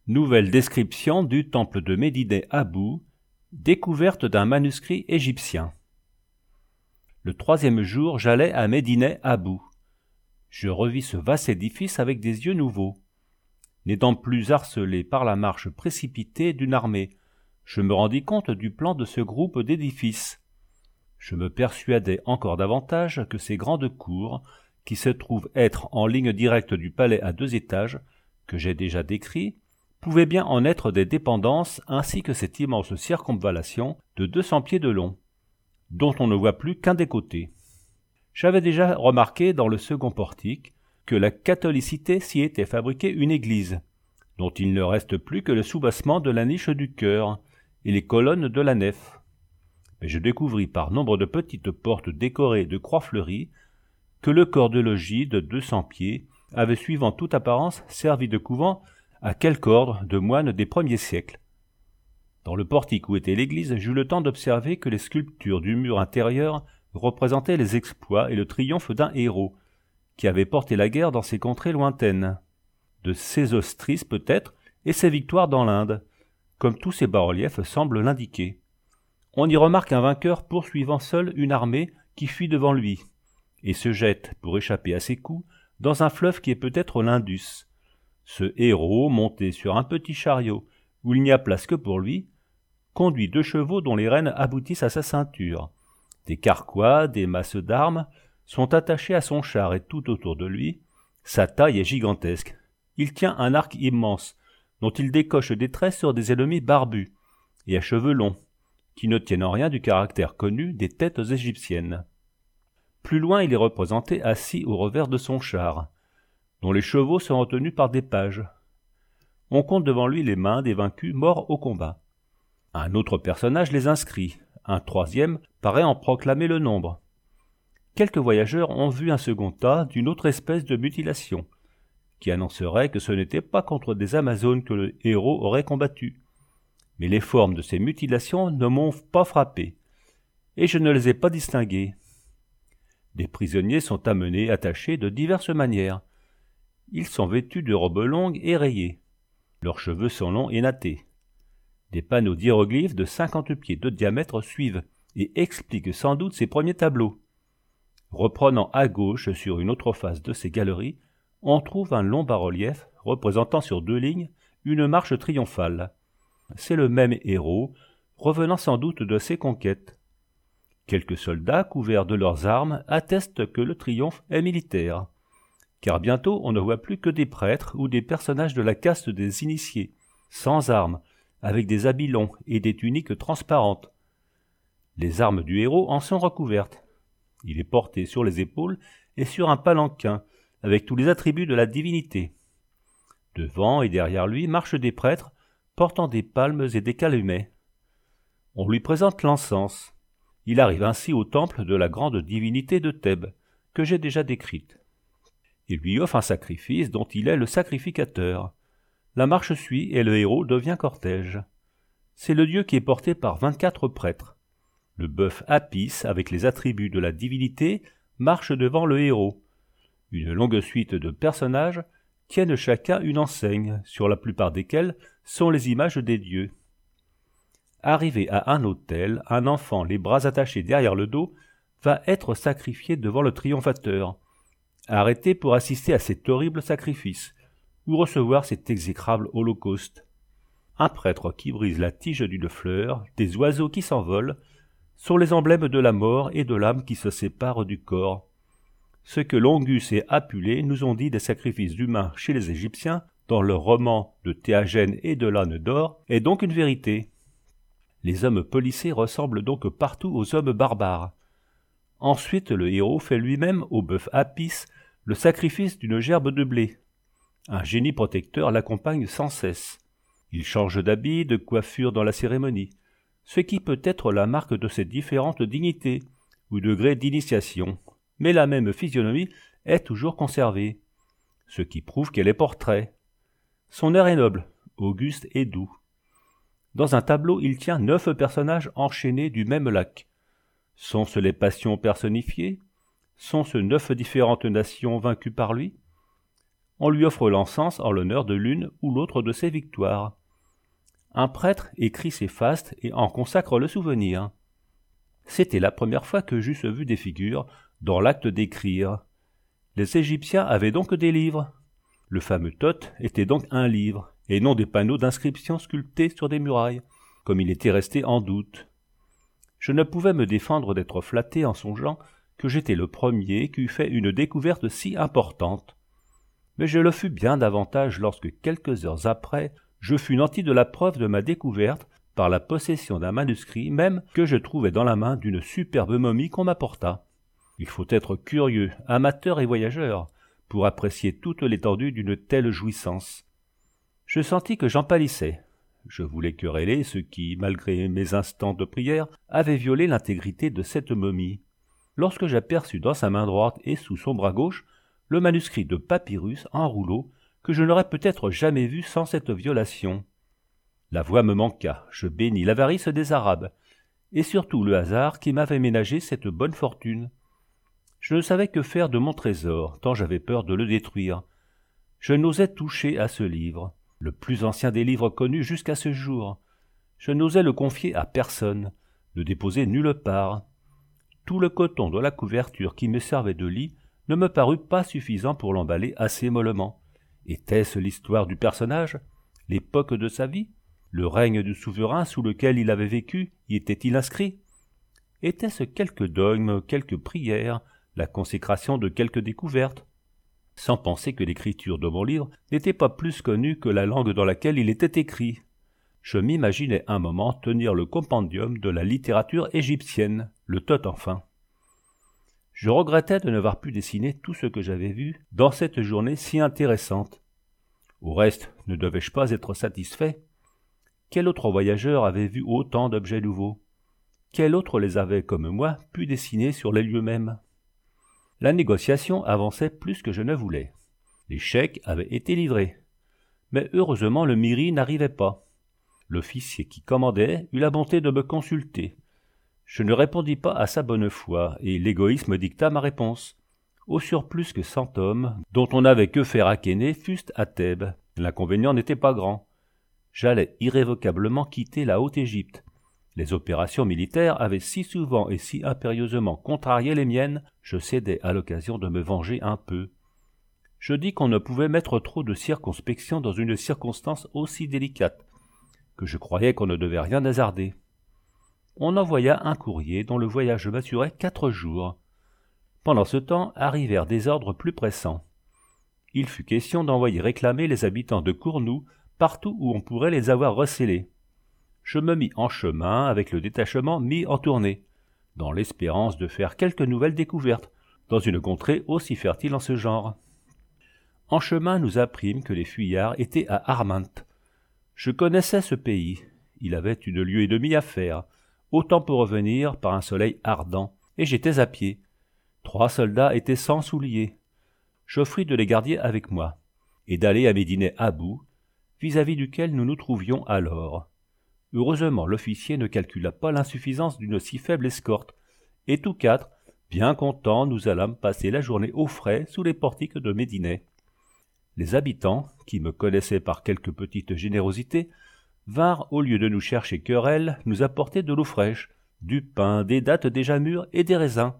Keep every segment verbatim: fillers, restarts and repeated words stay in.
Nouvelle description du temple de Médineh Abou, découverte d'un manuscrit égyptien. Le troisième jour, j'allais à Médineh Abou. Je revis ce vaste édifice avec des yeux nouveaux. N'étant plus harcelé par la marche précipitée d'une armée, je me rendis compte du plan de ce groupe d'édifices. Je me persuadai encore davantage que ces grandes cours, qui se trouvent être en ligne directe du palais à deux étages, que j'ai déjà décrit, pouvaient bien en être des dépendances, ainsi que cette immense circonvallation de deux cents pieds de long, dont on ne voit plus qu'un des côtés. J'avais déjà remarqué dans le second portique que la catholicité s'y était fabriquée une église, dont il ne reste plus que le soubassement de la niche du chœur et les colonnes de la nef. Mais je découvris par nombre de petites portes décorées de croix fleuries que le corps de logis de deux cents pieds avait suivant toute apparence servi de couvent à quelque ordre de moines des premiers siècles. Dans le portique où était l'église, j'eus le temps d'observer que les sculptures du mur intérieur représentaient les exploits et le triomphe d'un héros, qui avait porté la guerre dans ces contrées lointaines, de Sésostris peut-être, et ses victoires dans l'Inde, comme tous ces bas-reliefs semblent l'indiquer. On y remarque un vainqueur poursuivant seul une armée qui fuit devant lui, et se jette, pour échapper à ses coups, dans un fleuve qui est peut-être l'Indus. Ce héros, monté sur un petit chariot où il n'y a place que pour lui, conduit deux chevaux dont les rênes aboutissent à sa ceinture. Des carquois, des masses d'armes sont attachés à son char et tout autour de lui, sa taille est gigantesque. Il tient un arc immense, dont il décoche des traits sur des ennemis barbus et à cheveux longs, qui ne tiennent en rien du caractère connu des têtes égyptiennes. Plus loin, il est représenté assis au revers de son char, dont les chevaux sont retenus par des pages. On compte devant lui les mains des vaincus morts au combat. Un autre personnage les inscrit, un troisième paraît en proclamer le nombre. Quelques voyageurs ont vu un second tas d'une autre espèce de mutilation, qui annoncerait que ce n'était pas contre des Amazones que le héros aurait combattu. Mais les formes de ces mutilations ne m'ont pas frappé, et je ne les ai pas distinguées. Des prisonniers sont amenés attachés de diverses manières. Ils sont vêtus de robes longues et rayées. Leurs cheveux sont longs et nattés. Des panneaux d'hiéroglyphes de cinquante pieds de diamètre suivent et expliquent sans doute ces premiers tableaux. Reprenant à gauche sur une autre face de ces galeries, on trouve un long bas-relief représentant sur deux lignes une marche triomphale. C'est le même héros, revenant sans doute de ses conquêtes. Quelques soldats couverts de leurs armes attestent que le triomphe est militaire, car bientôt on ne voit plus que des prêtres ou des personnages de la caste des initiés, sans armes, avec des habits longs et des tuniques transparentes. Les armes du héros en sont recouvertes. Il est porté sur les épaules et sur un palanquin, avec tous les attributs de la divinité. Devant et derrière lui marchent des prêtres, portant des palmes et des calumets. On lui présente l'encens. Il arrive ainsi au temple de la grande divinité de Thèbes, que j'ai déjà décrite. Il lui offre un sacrifice dont il est le sacrificateur. La marche suit et le héros devient cortège. C'est le dieu qui est porté par vingt-quatre prêtres. Le bœuf Apis, avec les attributs de la divinité, marche devant le héros. Une longue suite de personnages tiennent chacun une enseigne, sur la plupart desquelles sont les images des dieux. Arrivé à un autel, un enfant, les bras attachés derrière le dos, va être sacrifié devant le triomphateur, arrêté pour assister à cet horrible sacrifice, ou recevoir cet exécrable holocauste. Un prêtre qui brise la tige d'une fleur, des oiseaux qui s'envolent, sont les emblèmes de la mort et de l'âme qui se séparent du corps. Ce que Longus et Apulée nous ont dit des sacrifices humains chez les Égyptiens, dans leurs romans de Théagène et de l'âne d'or, est donc une vérité. Les hommes policés ressemblent donc partout aux hommes barbares. Ensuite, le héros fait lui-même au bœuf Apis le sacrifice d'une gerbe de blé. Un génie protecteur l'accompagne sans cesse. Il change d'habit, de coiffure dans la cérémonie, ce qui peut être la marque de ses différentes dignités ou degrés d'initiation, mais la même physionomie est toujours conservée, ce qui prouve qu'elle est portrait. Son air est noble, auguste et doux. Dans un tableau, il tient neuf personnages enchaînés du même lac. Sont-ce les passions personnifiées? Sont-ce neuf différentes nations vaincues par lui? On lui offre l'encens en l'honneur de l'une ou l'autre de ses victoires. Un prêtre écrit ses fastes et en consacre le souvenir. C'était la première fois que j'eusse vu des figures dans l'acte d'écrire. Les Égyptiens avaient donc des livres. Le fameux Thoth était donc un livre, et non des panneaux d'inscription sculptés sur des murailles, comme il était resté en doute. Je ne pouvais me défendre d'être flatté en songeant que j'étais le premier qui eût fait une découverte si importante. Mais je le fus bien davantage lorsque, quelques heures après, je fus nanti de la preuve de ma découverte par la possession d'un manuscrit même que je trouvais dans la main d'une superbe momie qu'on m'apporta. Il faut être curieux, amateur et voyageur, pour apprécier toute l'étendue d'une telle jouissance. Je sentis que j'en pâlissais. Je voulais quereller ceux qui, malgré mes instants de prière, avaient violé l'intégrité de cette momie. Lorsque j'aperçus dans sa main droite et sous son bras gauche le manuscrit de papyrus en rouleau que je n'aurais peut-être jamais vu sans cette violation. La voix me manqua, je bénis l'avarice des Arabes, et surtout le hasard qui m'avait ménagé cette bonne fortune. Je ne savais que faire de mon trésor, tant j'avais peur de le détruire. Je n'osais toucher à ce livre, le plus ancien des livres connus jusqu'à ce jour. Je n'osais le confier à personne, le déposer nulle part. Tout le coton de la couverture qui me servait de lit ne me parut pas suffisant pour l'emballer assez mollement. Était-ce l'histoire du personnage? L'époque de sa vie? Le règne du souverain sous lequel il avait vécu y était-il inscrit? Était-ce quelque dogme, quelque prière, la consécration de quelque découverte? Sans penser que l'écriture de mon livre n'était pas plus connue que la langue dans laquelle il était écrit. Je m'imaginais un moment tenir le compendium de la littérature égyptienne, le Thoth enfin. Je regrettais de n'avoir pu dessiner tout ce que j'avais vu dans cette journée si intéressante. Au reste, ne devais-je pas être satisfait? Quel autre voyageur avait vu autant d'objets nouveaux? Quel autre les avait, comme moi, pu dessiner sur les lieux mêmes? La négociation avançait plus que je ne voulais. Les chèques avaient été livrés. Mais heureusement le miri n'arrivait pas. L'officier qui commandait eut la bonté de me consulter. Je ne répondis pas à sa bonne foi, et l'égoïsme dicta ma réponse. Au surplus que cent hommes, dont on n'avait que faire à Kéné, fussent à Thèbes. L'inconvénient n'était pas grand. J'allais irrévocablement quitter la Haute-Égypte. Les opérations militaires avaient si souvent et si impérieusement contrarié les miennes, je cédais à l'occasion de me venger un peu. Je dis qu'on ne pouvait mettre trop de circonspection dans une circonstance aussi délicate, que je croyais qu'on ne devait rien hasarder. On envoya un courrier dont le voyage m'assurait quatre jours. Pendant ce temps arrivèrent des ordres plus pressants. Il fut question d'envoyer réclamer les habitants de Cournou partout où on pourrait les avoir recélés. Je me mis en chemin avec le détachement mis en tournée, dans l'espérance de faire quelques nouvelles découvertes dans une contrée aussi fertile en ce genre. En chemin, nous apprîmes que les fuyards étaient à Arminte. Je connaissais ce pays. Il avait une lieue et demie à faire, autant pour revenir par un soleil ardent, et j'étais à pied. Trois soldats étaient sans souliers. J'offris de les garder avec moi, et d'aller à Médinet Abou, vis-à-vis duquel nous nous trouvions alors. Heureusement, l'officier ne calcula pas l'insuffisance d'une si faible escorte, et tous quatre, bien contents, nous allâmes passer la journée au frais sous les portiques de Médinet. Les habitants, qui me connaissaient par quelque petite générosité, vinrent, au lieu de nous chercher querelle, nous apporter de l'eau fraîche, du pain, des dattes déjà mûres et des raisins.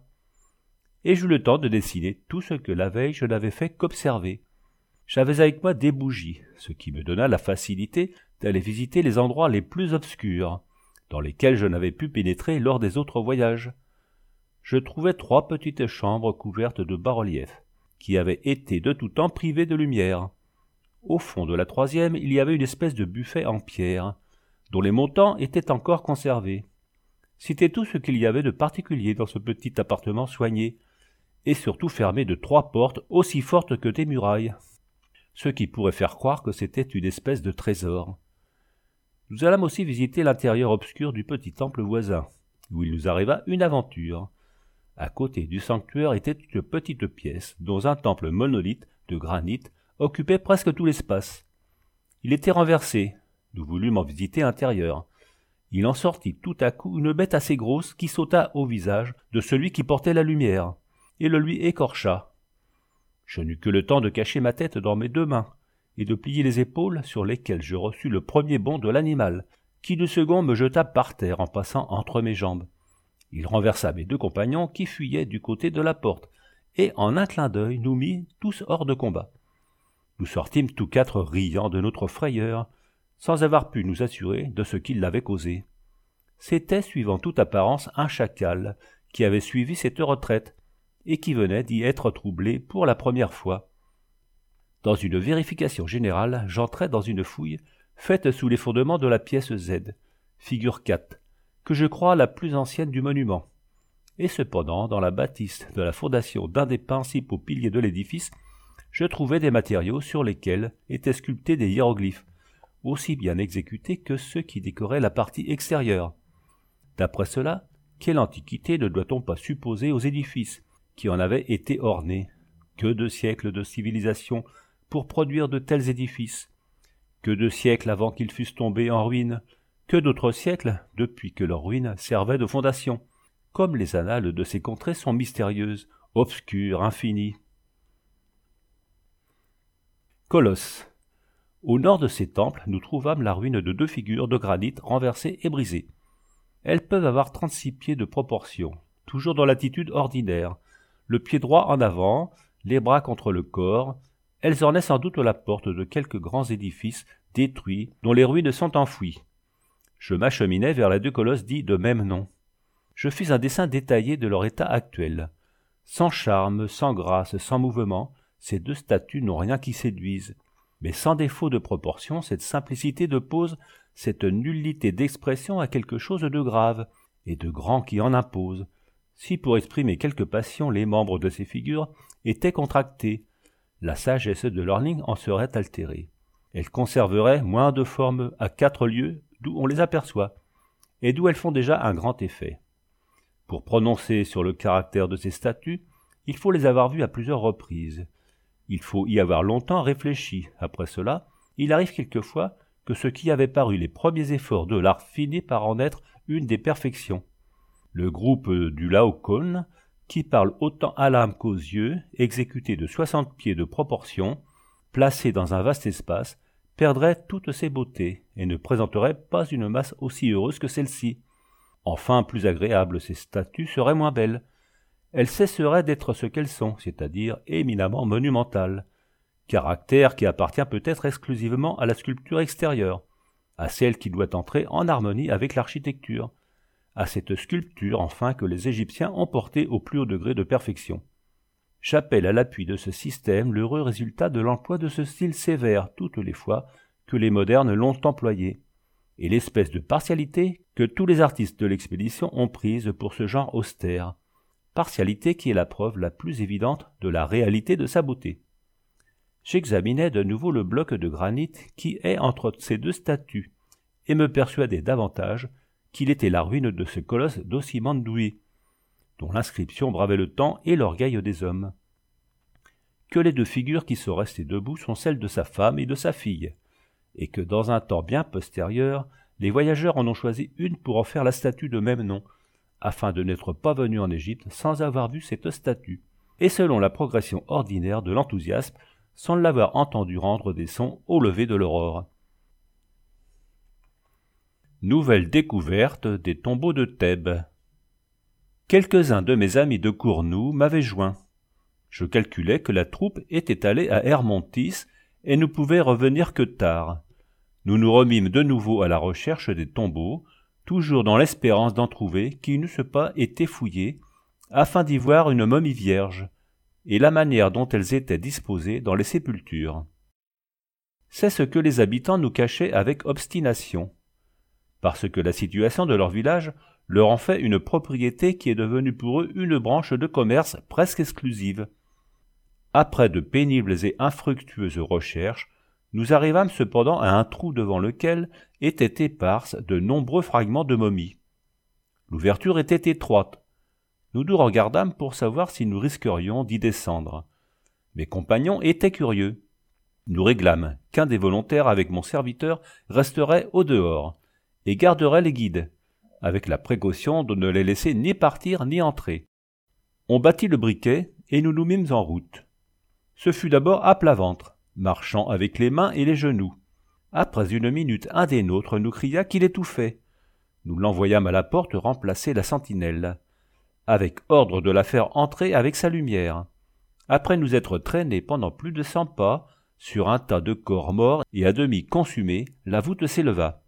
Et j'eus le temps de dessiner tout ce que la veille je n'avais fait qu'observer. J'avais avec moi des bougies, ce qui me donna la facilité d'aller visiter les endroits les plus obscurs, dans lesquels je n'avais pu pénétrer lors des autres voyages. Je trouvai trois petites chambres couvertes de bas-reliefs, qui avaient été de tout temps privées de lumière. Au fond de la troisième, il y avait une espèce de buffet en pierre, dont les montants étaient encore conservés. C'était tout ce qu'il y avait de particulier dans ce petit appartement soigné, et surtout fermé de trois portes aussi fortes que des murailles, ce qui pourrait faire croire que c'était une espèce de trésor. Nous allâmes aussi visiter l'intérieur obscur du petit temple voisin, où il nous arriva une aventure. À côté du sanctuaire était une petite pièce, dont un temple monolithe de granit occupait presque tout l'espace. Il était renversé. Nous voulûmes en visiter l'intérieur. Il en sortit tout à coup une bête assez grosse qui sauta au visage de celui qui portait la lumière, et le lui écorcha. Je n'eus que le temps de cacher ma tête dans mes deux mains et de plier les épaules sur lesquelles je reçus le premier bond de l'animal, qui du second me jeta par terre en passant entre mes jambes. Il renversa mes deux compagnons qui fuyaient du côté de la porte, et en un clin d'œil nous mit tous hors de combat. Nous sortîmes tous quatre riant de notre frayeur, sans avoir pu nous assurer de ce qui l'avait causé. C'était, suivant toute apparence, un chacal qui avait suivi cette retraite, et qui venait d'y être troublé pour la première fois. Dans une vérification générale, j'entrai dans une fouille faite sous les fondements de la pièce Z, figure quatre, que je crois la plus ancienne du monument. Et cependant, dans la bâtisse de la fondation d'un des principaux piliers de l'édifice, je trouvai des matériaux sur lesquels étaient sculptés des hiéroglyphes, aussi bien exécutés que ceux qui décoraient la partie extérieure. D'après cela, quelle antiquité ne doit-on pas supposer aux édifices qui en avaient été ornés? Que de siècles de civilisation pour produire de tels édifices? Que de siècles avant qu'ils fussent tombés en ruine? Que d'autres siècles depuis que leurs ruines servaient de fondation? Comme les annales de ces contrées sont mystérieuses, obscures, infinies. Colosse. Au nord de ces temples, nous trouvâmes la ruine de deux figures de granit renversées et brisées. Elles peuvent avoir trente-six pieds de proportion, toujours dans l'attitude ordinaire, le pied droit en avant, les bras contre le corps. Elles ornaient sans doute la porte de quelques grands édifices détruits dont les ruines sont enfouies. Je m'acheminai vers les deux colosses dits de même nom. Je fis un dessin détaillé de leur état actuel. Sans charme, sans grâce, sans mouvement, ces deux statues n'ont rien qui séduise. Mais sans défaut de proportion, cette simplicité de pose, cette nullité d'expression a quelque chose de grave et de grand qui en impose. Si pour exprimer quelque passion les membres de ces figures étaient contractés, la sagesse de leur ligne en serait altérée. Elles conserveraient moins de forme à quatre lieues d'où on les aperçoit, et d'où elles font déjà un grand effet. Pour prononcer sur le caractère de ces statues, il faut les avoir vues à plusieurs reprises. Il faut y avoir longtemps réfléchi. Après cela, il arrive quelquefois que ce qui avait paru les premiers efforts de l'art finit par en être une des perfections. Le groupe du Laocoon, qui parle autant à l'âme qu'aux yeux, exécuté de soixante pieds de proportion, placé dans un vaste espace, perdrait toutes ses beautés et ne présenterait pas une masse aussi heureuse que celle-ci. Enfin, plus agréable, ces statues seraient moins belles. Elles cesseraient d'être ce qu'elles sont, c'est-à-dire éminemment monumentales, caractère qui appartient peut-être exclusivement à la sculpture extérieure, à celle qui doit entrer en harmonie avec l'architecture, à cette sculpture enfin que les Égyptiens ont portée au plus haut degré de perfection. J'appelle à l'appui de ce système l'heureux résultat de l'emploi de ce style sévère toutes les fois que les modernes l'ont employé, et l'espèce de partialité que tous les artistes de l'expédition ont prise pour ce genre austère, partialité qui est la preuve la plus évidente de la réalité de sa beauté. J'examinai de nouveau le bloc de granit qui est entre ces deux statues, et me persuadai davantage qu'il était la ruine de ce colosse d'Osimandoué, dont l'inscription bravait le temps et l'orgueil des hommes. Que les deux figures qui sont restées debout sont celles de sa femme et de sa fille, et que dans un temps bien postérieur, les voyageurs en ont choisi une pour en faire la statue de même nom, afin de n'être pas venus en Égypte sans avoir vu cette statue, et selon la progression ordinaire de l'enthousiasme, sans l'avoir entendu rendre des sons au lever de l'aurore. Nouvelle découverte des tombeaux de Thèbes. Quelques-uns de mes amis de Cournou m'avaient joint. Je calculais que la troupe était allée à Hermontis et ne pouvait revenir que tard. Nous nous remîmes de nouveau à la recherche des tombeaux, toujours dans l'espérance d'en trouver qui n'eussent pas été fouillés, afin d'y voir une momie vierge, et la manière dont elles étaient disposées dans les sépultures. C'est ce que les habitants nous cachaient avec obstination, parce que la situation de leur village leur en fait une propriété qui est devenue pour eux une branche de commerce presque exclusive. Après de pénibles et infructueuses recherches, nous arrivâmes cependant à un trou devant lequel étaient éparses de nombreux fragments de momies. L'ouverture était étroite. Nous nous regardâmes pour savoir si nous risquerions d'y descendre. Mes compagnons étaient curieux. Nous réglâmes qu'un des volontaires avec mon serviteur resterait au dehors et garderait les guides, avec la précaution de ne les laisser ni partir ni entrer. On battit le briquet et nous nous mîmes en route. Ce fut d'abord à plat ventre, marchant avec les mains et les genoux. Après une minute, un des nôtres nous cria qu'il étouffait. Nous l'envoyâmes à la porte remplacer la sentinelle, avec ordre de la faire entrer avec sa lumière. Après nous être traînés pendant plus de cent pas, sur un tas de corps morts et à demi consumés, la voûte s'éleva.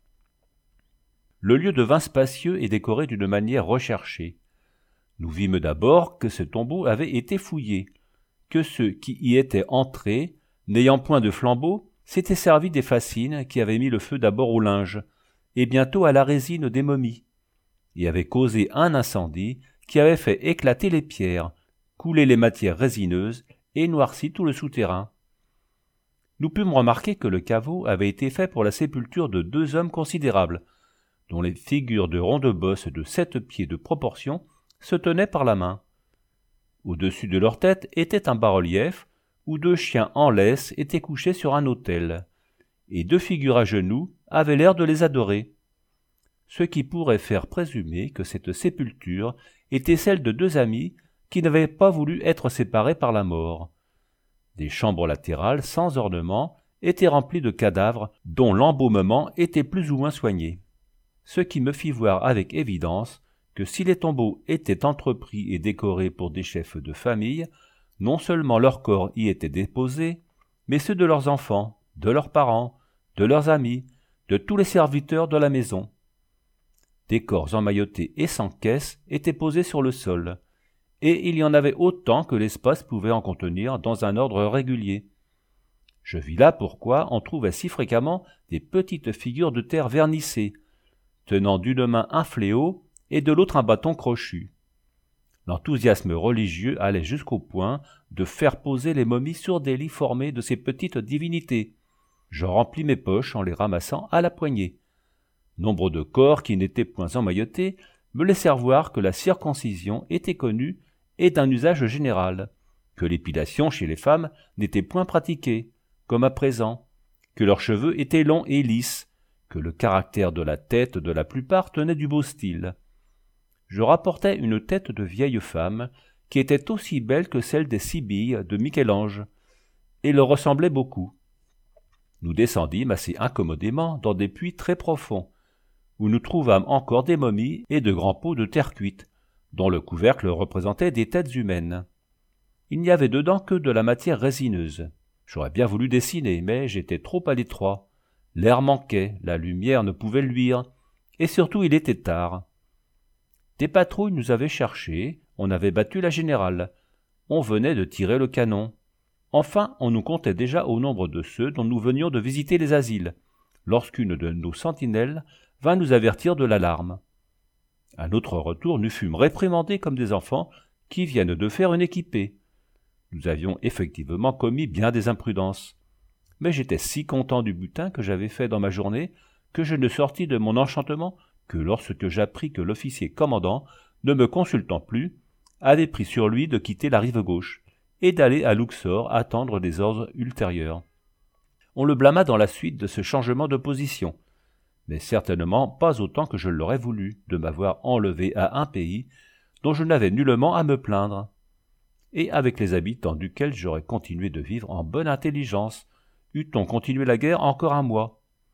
Le lieu devint spacieux et décoré d'une manière recherchée. Nous vîmes d'abord que ce tombeau avait été fouillé, que ceux qui y étaient entrés, n'ayant point de flambeau, s'étaient servis des fascines qui avaient mis le feu d'abord au linge, et bientôt à la résine des momies, et avaient causé un incendie qui avait fait éclater les pierres, couler les matières résineuses et noirci tout le souterrain. Nous pûmes remarquer que le caveau avait été fait pour la sépulture de deux hommes considérables, dont les figures de rondes bosses de sept pieds de proportion se tenaient par la main. Au-dessus de leur tête était un bas-relief où deux chiens en laisse étaient couchés sur un autel, et deux figures à genoux avaient l'air de les adorer, ce qui pourrait faire présumer que cette sépulture était celle de deux amis qui n'avaient pas voulu être séparés par la mort. Des chambres latérales sans ornement étaient remplies de cadavres dont l'embaumement était plus ou moins soigné, ce qui me fit voir avec évidence que si les tombeaux étaient entrepris et décorés pour des chefs de famille, non seulement leurs corps y étaient déposés, mais ceux de leurs enfants, de leurs parents, de leurs amis, de tous les serviteurs de la maison. Des corps emmaillotés et sans caisse étaient posés sur le sol, et il y en avait autant que l'espace pouvait en contenir dans un ordre régulier. Je vis là pourquoi on trouvait si fréquemment des petites figures de terre vernissées, tenant d'une main un fléau et de l'autre un bâton crochu. L'enthousiasme religieux allait jusqu'au point de faire poser les momies sur des lits formés de ces petites divinités. Je remplis mes poches en les ramassant à la poignée. Nombre de corps qui n'étaient point emmaillotés me laissèrent voir que la circoncision était connue et d'un usage général, que l'épilation chez les femmes n'était point pratiquée, comme à présent, que leurs cheveux étaient longs et lisses, que le caractère de la tête de la plupart tenait du beau style. Je rapportai une tête de vieille femme qui était aussi belle que celle des Sibylles de Michel-Ange, et leur ressemblait beaucoup. Nous descendîmes assez incommodément dans des puits très profonds, où nous trouvâmes encore des momies et de grands pots de terre cuite, dont le couvercle représentait des têtes humaines. Il n'y avait dedans que de la matière résineuse. J'aurais bien voulu dessiner, mais j'étais trop à l'étroit. L'air manquait, la lumière ne pouvait luire, et surtout il était tard. Des patrouilles nous avaient cherchés, on avait battu la générale, on venait de tirer le canon. Enfin, on nous comptait déjà au nombre de ceux dont nous venions de visiter les asiles, lorsqu'une de nos sentinelles vint nous avertir de l'alarme. À notre retour, nous fûmes réprimandés comme des enfants qui viennent de faire une équipée. Nous avions effectivement commis bien des imprudences. Mais j'étais si content du butin que j'avais fait dans ma journée que je ne sortis de mon enchantement que lorsque j'appris que l'officier commandant, ne me consultant plus, avait pris sur lui de quitter la rive gauche et d'aller à Luxor attendre des ordres ultérieurs. On le blâma dans la suite de ce changement de position, mais certainement pas autant que je l'aurais voulu de m'avoir enlevé à un pays dont je n'avais nullement à me plaindre, et avec les habitants duquel j'aurais continué de vivre en bonne intelligence, eût-on continué la guerre encore un mois.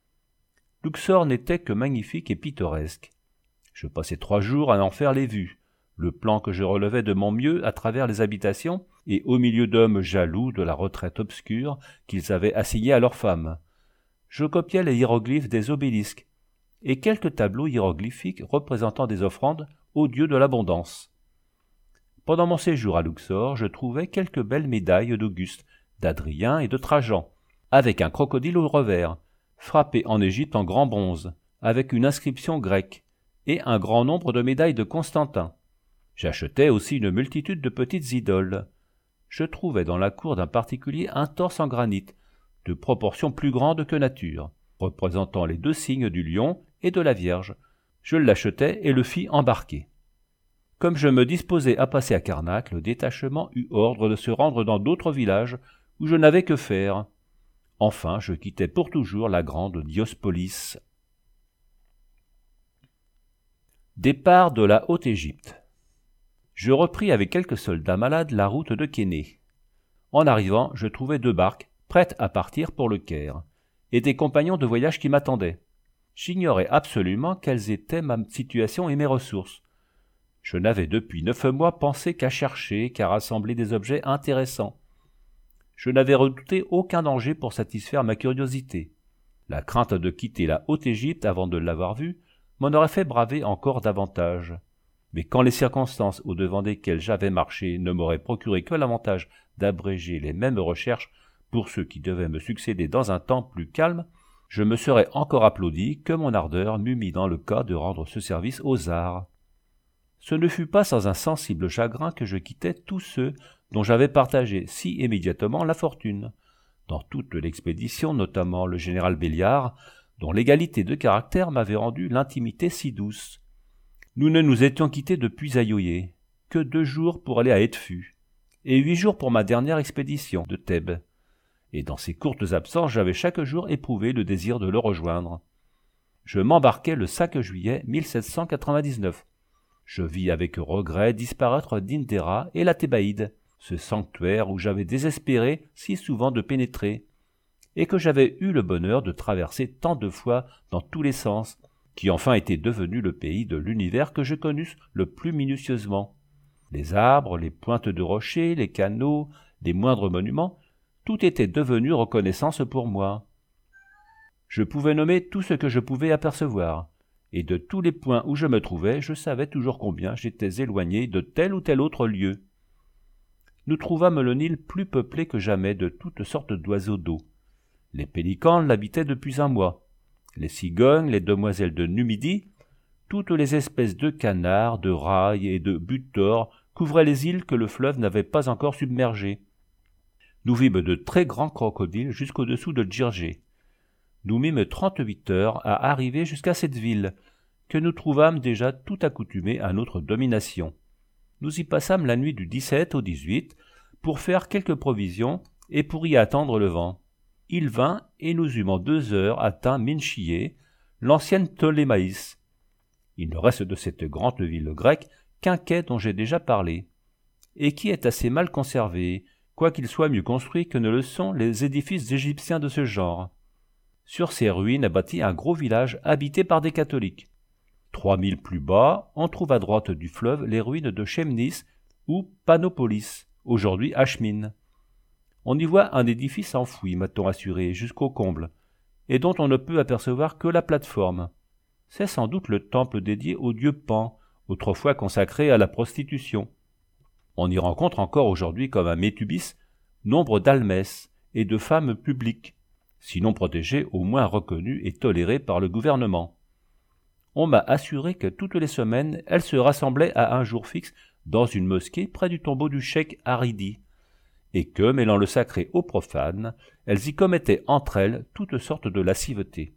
Luxor n'était que magnifique et pittoresque. Je passai trois jours à en faire les vues, le plan que je relevais de mon mieux à travers les habitations et au milieu d'hommes jaloux de la retraite obscure qu'ils avaient assignée à leurs femmes. Je copiais les hiéroglyphes des obélisques et quelques tableaux hiéroglyphiques représentant des offrandes aux dieux de l'abondance. Pendant mon séjour à Luxor, je trouvai quelques belles médailles d'Auguste, d'Adrien et de Trajan, avec un crocodile au revers, frappé en Égypte en grand bronze, avec une inscription grecque, et un grand nombre de médailles de Constantin. J'achetai aussi une multitude de petites idoles. Je trouvai dans la cour d'un particulier un torse en granit, de proportions plus grandes que nature, représentant les deux signes du lion et de la Vierge. Je l'achetai et le fis embarquer. Comme je me disposais à passer à Karnak, le détachement eut ordre de se rendre dans d'autres villages où je n'avais que faire. Enfin, je quittai pour toujours la grande Diospolis. Départ de la Haute-Égypte. Je repris avec quelques soldats malades la route de Kéné. En arrivant, je trouvai deux barques, prêtes à partir pour le Caire, et des compagnons de voyage qui m'attendaient. J'ignorais absolument quelles étaient ma situation et mes ressources. Je n'avais depuis neuf mois pensé qu'à chercher, qu'à rassembler des objets intéressants. Je n'avais redouté aucun danger pour satisfaire ma curiosité. La crainte de quitter la Haute-Égypte avant de l'avoir vue m'en aurait fait braver encore davantage. Mais quand les circonstances au-devant desquelles j'avais marché ne m'auraient procuré que l'avantage d'abréger les mêmes recherches pour ceux qui devaient me succéder dans un temps plus calme, je me serais encore applaudi que mon ardeur m'eût mis dans le cas de rendre ce service aux arts. Ce ne fut pas sans un sensible chagrin que je quittai tous ceux dont j'avais partagé si immédiatement la fortune. Dans toute l'expédition, notamment le général Belliard, dont l'égalité de caractère m'avait rendu l'intimité si douce. Nous ne nous étions quittés depuis Ayoyé, que deux jours pour aller à Edfu, et huit jours pour ma dernière expédition de Thèbes. Et dans ces courtes absences, j'avais chaque jour éprouvé le désir de le rejoindre. Je m'embarquai le cinq juillet mille sept cent quatre-vingt-dix-neuf. Je vis avec regret disparaître d'Indera et la Thébaïde, ce sanctuaire où j'avais désespéré si souvent de pénétrer, et que j'avais eu le bonheur de traverser tant de fois dans tous les sens, qui enfin était devenu le pays de l'univers que je connusse le plus minutieusement. Les arbres, les pointes de rochers, les canaux, les moindres monuments, tout était devenu reconnaissance pour moi. Je pouvais nommer tout ce que je pouvais apercevoir, et de tous les points où je me trouvais, je savais toujours combien j'étais éloigné de tel ou tel autre lieu. Nous trouvâmes le Nil plus peuplé que jamais de toutes sortes d'oiseaux d'eau. Les pélicans l'habitaient depuis un mois. Les cigognes, les demoiselles de Numidie, toutes les espèces de canards, de rails et de butors couvraient les îles que le fleuve n'avait pas encore submergées. Nous vîmes de très grands crocodiles jusqu'au-dessous de Djirgé. Nous mîmes trente-huit heures à arriver jusqu'à cette ville, que nous trouvâmes déjà tout accoutumée à notre domination. Nous y passâmes la nuit du dix-sept au dix-huit pour faire quelques provisions et pour y attendre le vent. Il vint et nous eûmes en deux heures atteint Minchié, l'ancienne Ptolémaïs. Il ne reste de cette grande ville grecque qu'un quai dont j'ai déjà parlé, et qui est assez mal conservé, quoiqu'il soit mieux construit que ne le sont les édifices égyptiens de ce genre. Sur ces ruines bâtit un gros village habité par des catholiques. Trois milles plus bas, on trouve à droite du fleuve les ruines de Chemnis ou Panopolis, aujourd'hui Achmine. On y voit un édifice enfoui, m'a-t-on assuré, jusqu'au comble, et dont on ne peut apercevoir que la plateforme. C'est sans doute le temple dédié au dieu Pan, autrefois consacré à la prostitution. On y rencontre encore aujourd'hui, comme à Métubis, nombre d'almès et de femmes publiques, sinon protégées, au moins reconnues et tolérées par le gouvernement. On m'a assuré que toutes les semaines, elles se rassemblaient à un jour fixe dans une mosquée près du tombeau du cheikh Haridi, et que, mêlant le sacré au profane, elles y commettaient entre elles toutes sortes de lascivetés.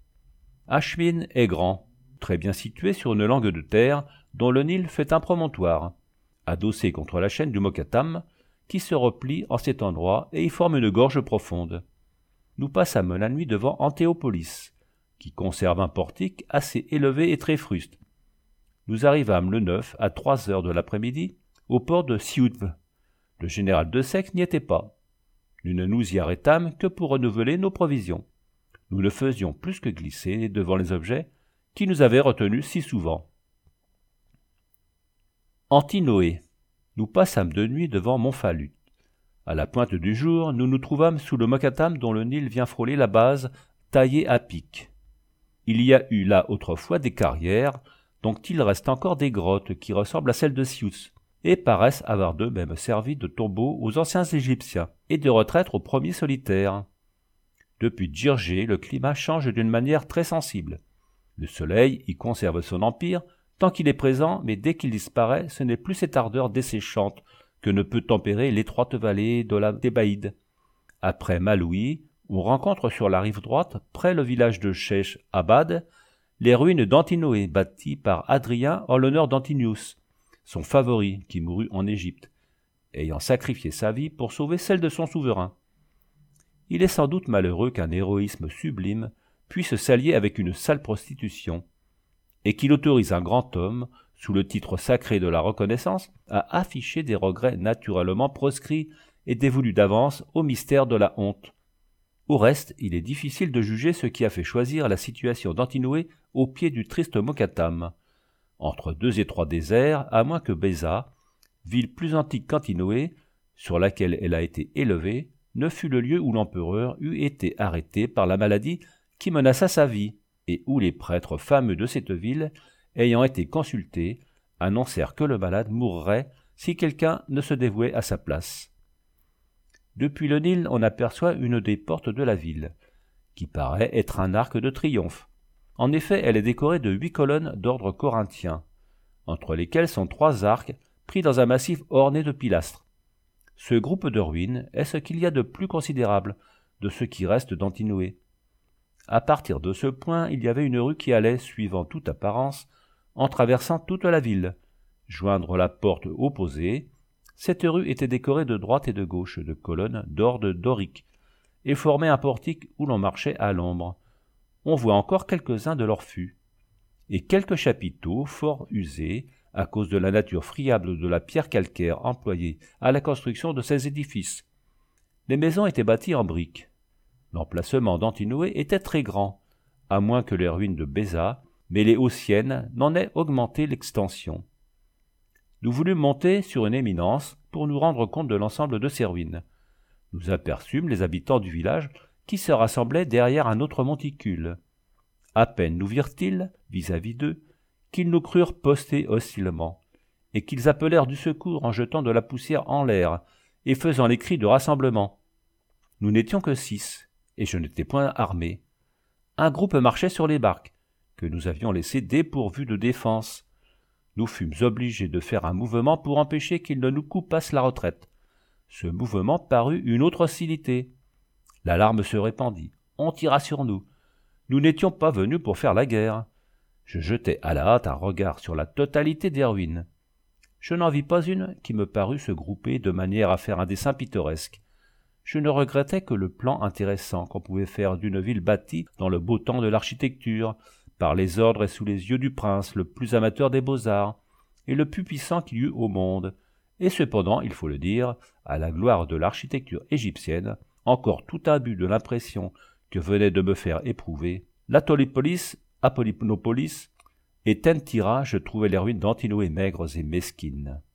Achmine est grand, très bien situé sur une langue de terre dont le Nil fait un promontoire, adossé contre la chaîne du Mokattam, qui se replie en cet endroit et y forme une gorge profonde. Nous passâmes la nuit devant Antéopolis, qui conserve un portique assez élevé et très fruste. Nous arrivâmes le neuf à trois heures de l'après-midi au port de Sioutv. Le général de Sec n'y était pas. Nous ne nous y arrêtâmes que pour renouveler nos provisions. Nous ne faisions plus que glisser devant les objets qui nous avaient retenus si souvent. Antinoé. Nous passâmes de nuit devant Montfalut. À la pointe du jour, nous nous trouvâmes sous le Mokattam dont le Nil vient frôler la base, taillée à pic. Il y a eu là autrefois des carrières, dont il reste encore des grottes qui ressemblent à celles de Sius, et paraissent avoir d'eux-mêmes servi de tombeaux aux anciens Égyptiens et de retraite aux premiers solitaires. Depuis Djirgé, le climat change d'une manière très sensible. Le soleil y conserve son empire tant qu'il est présent, mais dès qu'il disparaît, ce n'est plus cette ardeur desséchante que ne peut tempérer l'étroite vallée de la Thébaïde. Après Maloui, on rencontre sur la rive droite, près le village de Cheikh Abad, les ruines d'Antinoé, bâties par Adrien en l'honneur d'Antinius, son favori qui mourut en Égypte, ayant sacrifié sa vie pour sauver celle de son souverain. Il est sans doute malheureux qu'un héroïsme sublime puisse s'allier avec une sale prostitution, et qu'il autorise un grand homme, sous le titre sacré de la reconnaissance, à afficher des regrets naturellement proscrits et dévolu d'avance au mystère de la honte. Au reste, il est difficile de juger ce qui a fait choisir la situation d'Antinoé au pied du triste Mokattam, entre deux étroits déserts, à moins que Béza, ville plus antique qu'Antinoé, sur laquelle elle a été élevée, ne fût le lieu où l'empereur eût été arrêté par la maladie qui menaça sa vie, et où les prêtres fameux de cette ville, ayant été consultés, annoncèrent que le malade mourrait si quelqu'un ne se dévouait à sa place. Depuis le Nil, on aperçoit une des portes de la ville, qui paraît être un arc de triomphe. En effet, elle est décorée de huit colonnes d'ordre corinthien, entre lesquelles sont trois arcs pris dans un massif orné de pilastres. Ce groupe de ruines est ce qu'il y a de plus considérable de ce qui reste d'Antinoé. À partir de ce point, il y avait une rue qui allait, suivant toute apparence, en traversant toute la ville, joindre la porte opposée. Cette rue était décorée de droite et de gauche de colonnes d'ordre dorique, et formait un portique où l'on marchait à l'ombre. On voit encore quelques-uns de leurs fûts, et quelques chapiteaux fort usés, à cause de la nature friable de la pierre calcaire employée à la construction de ces édifices. Les maisons étaient bâties en briques. L'emplacement d'Antinoé était très grand, à moins que les ruines de Béza, mais les Haussiennes n'en aient augmenté l'extension. Nous voulûmes monter sur une éminence pour nous rendre compte de l'ensemble de ces ruines. Nous aperçûmes les habitants du village qui se rassemblaient derrière un autre monticule. À peine nous virent-ils, vis-à-vis d'eux, qu'ils nous crurent postés hostillement, et qu'ils appelèrent du secours en jetant de la poussière en l'air et faisant les cris de rassemblement. Nous n'étions que six, et je n'étais point armé. Un groupe marchait sur les barques, que nous avions laissées dépourvues de défense. Nous fûmes obligés de faire un mouvement pour empêcher qu'ils ne nous coupassent la retraite. Ce mouvement parut une autre hostilité. L'alarme se répandit. On tira sur nous. Nous n'étions pas venus pour faire la guerre. Je jetai à la hâte un regard sur la totalité des ruines. Je n'en vis pas une qui me parut se grouper de manière à faire un dessin pittoresque. Je ne regrettais que le plan intéressant qu'on pouvait faire d'une ville bâtie dans le beau temps de l'architecture, par les ordres et sous les yeux du prince le plus amateur des beaux-arts, et le plus puissant qu'il y eût au monde, et cependant, il faut le dire, à la gloire de l'architecture égyptienne, encore tout imbu de l'impression que venait de me faire éprouver, l'Atolipolis, Apollinopolis et Tentira, je trouvais les ruines d'Antinoé maigres et mesquines.